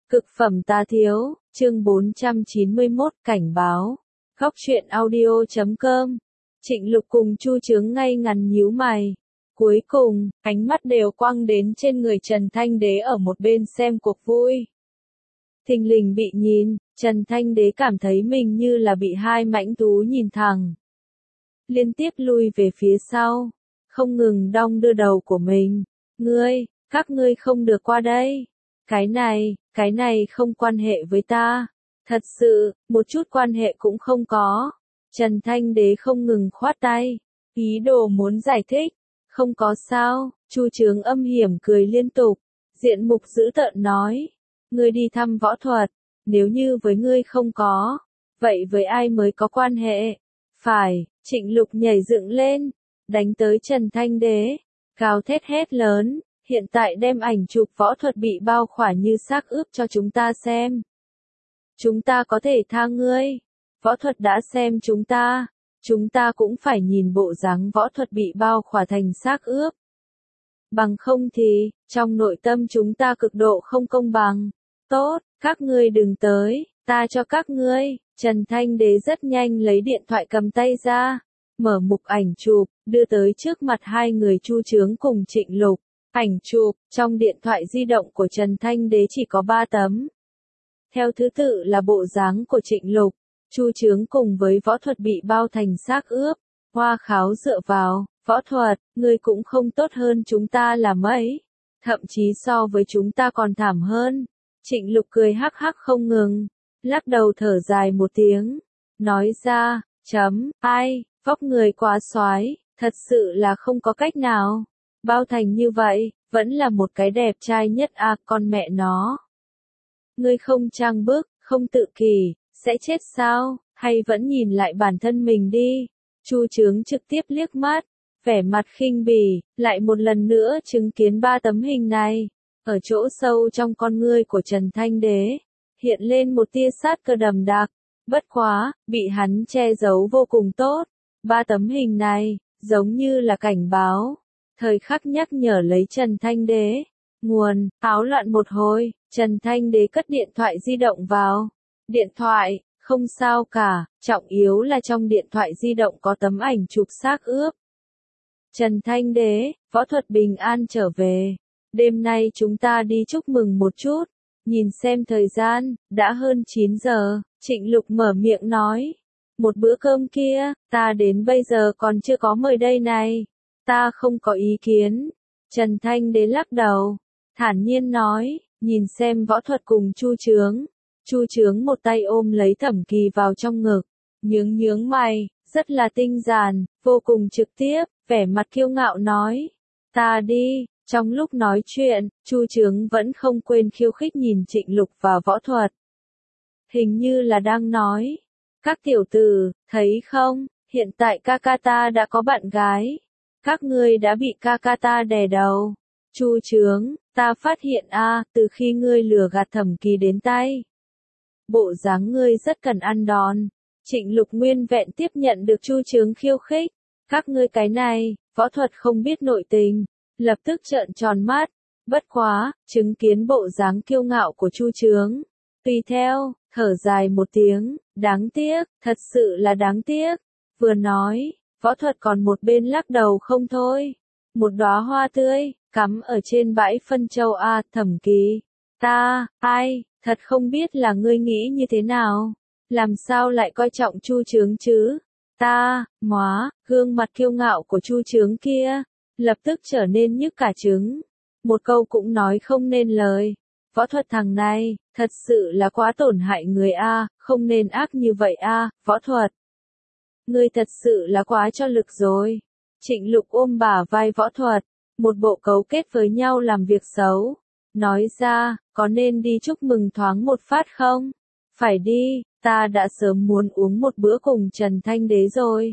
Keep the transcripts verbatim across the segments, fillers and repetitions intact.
Cực phẩm tá thiếu, chương bốn trăm chín mươi mốt, cảnh báo. Góc truyện audio chấm com. Trịnh Lục cùng Chu Chướng ngay ngắn nhíu mày. Cuối cùng, ánh mắt đều quăng đến trên người Trần Thanh Đế ở một bên xem cuộc vui. Thình lình bị nhìn, Trần Thanh Đế cảm thấy mình như là bị hai mãnh thú nhìn thẳng. Liên tiếp lui về phía sau, không ngừng đong đưa đầu của mình. Ngươi, các ngươi không được qua đây. Cái này, cái này không quan hệ với ta. Thật sự, một chút quan hệ cũng không có. Trần Thanh Đế không ngừng khoát tay, ý đồ muốn giải thích. Không có sao, Chu Chướng âm hiểm cười liên tục. Diện mục dữ tợn nói. Ngươi đi thăm võ thuật, nếu như với ngươi không có, vậy với ai mới có quan hệ? Phải, Trịnh Lục nhảy dựng lên, đánh tới Trần Thanh Đế, gào thét hét lớn. Hiện tại đem ảnh chụp võ thuật bị bao khỏa như xác ướp cho chúng ta xem. Chúng ta có thể tha ngươi. Võ thuật đã xem chúng ta. Chúng ta cũng phải nhìn bộ dáng võ thuật bị bao khỏa thành xác ướp. Bằng không thì, trong nội tâm chúng ta cực độ không công bằng. Tốt, các ngươi đừng tới, ta cho các ngươi. Trần Thanh Đế rất nhanh lấy điện thoại cầm tay ra, mở mục ảnh chụp, đưa tới trước mặt hai người Chu Chướng cùng Trịnh Lục. Ảnh chụp, trong điện thoại di động của Trần Thanh Đế chỉ có ba tấm. Theo thứ tự là bộ dáng của Trịnh Lục, Chu Chướng cùng với võ thuật bị bao thành xác ướp. Hoa Kháo dựa vào, võ thuật, ngươi cũng không tốt hơn chúng ta là mấy. Thậm chí so với chúng ta còn thảm hơn. Trịnh Lục cười hắc hắc không ngừng, lắc đầu thở dài một tiếng. Nói ra, chấm, ai, vóc người quá xoái, thật sự là không có cách nào. Bao thành như vậy, vẫn là một cái đẹp trai nhất à, con mẹ nó. Ngươi không trang bức, không tự kỷ, sẽ chết sao, hay vẫn nhìn lại bản thân mình đi. Chu Chướng trực tiếp liếc mắt, vẻ mặt khinh bỉ, lại một lần nữa chứng kiến ba tấm hình này. Ở chỗ sâu trong con ngươi của Trần Thanh Đế, hiện lên một tia sát cơ đậm đặc. Bất quá, bị hắn che giấu vô cùng tốt. Ba tấm hình này, giống như là cảnh báo. Thời khắc nhắc nhở lấy Trần Thanh Đế. Nguồn, áo loạn một hồi, Trần Thanh Đế cất điện thoại di động vào. Điện thoại, không sao cả, trọng yếu là trong điện thoại di động có tấm ảnh chụp xác ướp. Trần Thanh Đế, võ thuật bình an trở về. Đêm nay chúng ta đi chúc mừng một chút. Nhìn xem thời gian, đã hơn chín giờ, Trịnh Lục mở miệng nói. Một bữa cơm kia, ta đến bây giờ còn chưa có mời đây này. Ta không có ý kiến. Trần Thanh Đế lắc đầu, thản nhiên nói, nhìn xem võ thuật cùng Chu Chướng. Chu Chướng một tay ôm lấy Thẩm Kỳ vào trong ngực, nhướng nhướng mày, rất là tinh giản, vô cùng trực tiếp, vẻ mặt kiêu ngạo nói, ta đi. Trong lúc nói chuyện, Chu Chướng vẫn không quên khiêu khích nhìn Trịnh Lục và võ thuật. Hình như là đang nói, các tiểu tử, thấy không, hiện tại ca ca ta đã có bạn gái. Các ngươi đã bị ca ca ta đè đầu. Chu Chướng, ta phát hiện a, à, từ khi ngươi lừa gạt Thẩm Kỳ đến tay. Bộ dáng ngươi rất cần ăn đòn. Trịnh Lục nguyên vẹn tiếp nhận được Chu Chướng khiêu khích. Các ngươi cái này, võ thuật không biết nội tình. Lập tức trợn tròn mắt. Bất quá, chứng kiến bộ dáng kiêu ngạo của Chu Chướng. Tùy theo, thở dài một tiếng, đáng tiếc, thật sự là đáng tiếc. Vừa nói, võ thuật còn một bên lắc đầu không thôi. Một đóa hoa tươi, cắm ở trên bãi phân châu a, Thẩm Kỳ. Ta, ai, thật không biết là ngươi nghĩ như thế nào. Làm sao lại coi trọng Chu Chướng chứ? Ta, móa, gương mặt kiêu ngạo của Chu Chướng kia, lập tức trở nên nhức cả trứng. Một câu cũng nói không nên lời. Võ thuật thằng này, thật sự là quá tổn hại người a, không nên ác như vậy a, võ thuật. Ngươi thật sự là quá cho lực rồi. Trịnh Lục ôm bả vai võ thuật, một bộ cấu kết với nhau làm việc xấu. Nói ra, có nên đi chúc mừng thoáng một phát không? Phải đi, ta đã sớm muốn uống một bữa cùng Trần Thanh Đế rồi.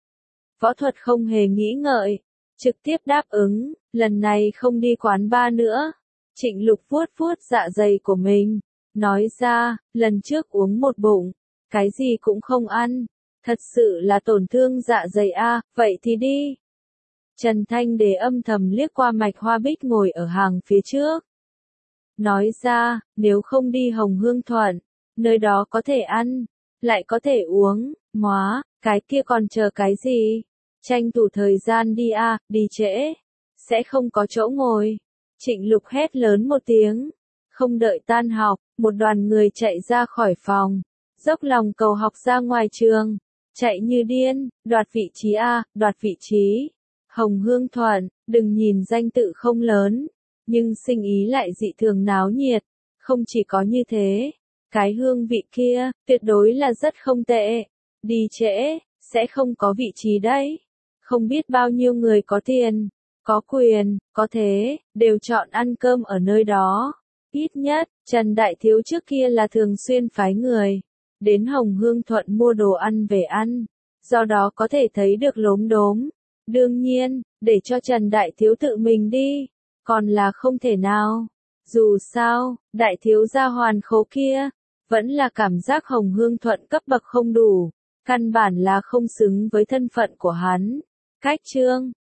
Võ thuật không hề nghĩ ngợi, trực tiếp đáp ứng, lần này không đi quán bar nữa. Trịnh Lục vuốt vuốt dạ dày của mình, nói ra, lần trước uống một bụng, cái gì cũng không ăn. Thật sự là tổn thương dạ dày a, à, vậy thì đi. Trần Thanh Đế âm thầm liếc qua Mạch Hoa Bích ngồi ở hàng phía trước. nói ra, nếu không đi Hồng Hương Thuận, nơi đó có thể ăn, lại có thể uống, móa, cái kia còn chờ cái gì? Tranh thủ thời gian đi a, đi trễ, sẽ không có chỗ ngồi. Trịnh Lục hét lớn một tiếng, không đợi tan học, một đoàn người chạy ra khỏi phòng, dốc lòng cầu học ra ngoài trường, chạy như điên, đoạt vị trí a, đoạt vị trí. Hồng Hương Thuận, đừng nhìn danh tự không lớn, nhưng sinh ý lại dị thường náo nhiệt, không chỉ có như thế, cái hương vị kia, tuyệt đối là rất không tệ, đi trễ, sẽ không có vị trí đấy. Không biết bao nhiêu người có tiền, có quyền, có thế, đều chọn ăn cơm ở nơi đó. Ít nhất, Trần Đại Thiếu trước kia là thường xuyên phái người đến Hồng Hương Thuận mua đồ ăn về ăn, do đó có thể thấy được lốm đốm. Đương nhiên, để cho Trần Đại Thiếu tự mình đi, còn là không thể nào. Dù sao, Đại Thiếu gia hoàn khố kia, vẫn là cảm giác Hồng Hương Thuận cấp bậc không đủ, căn bản là không xứng với thân phận của hắn. Cách chương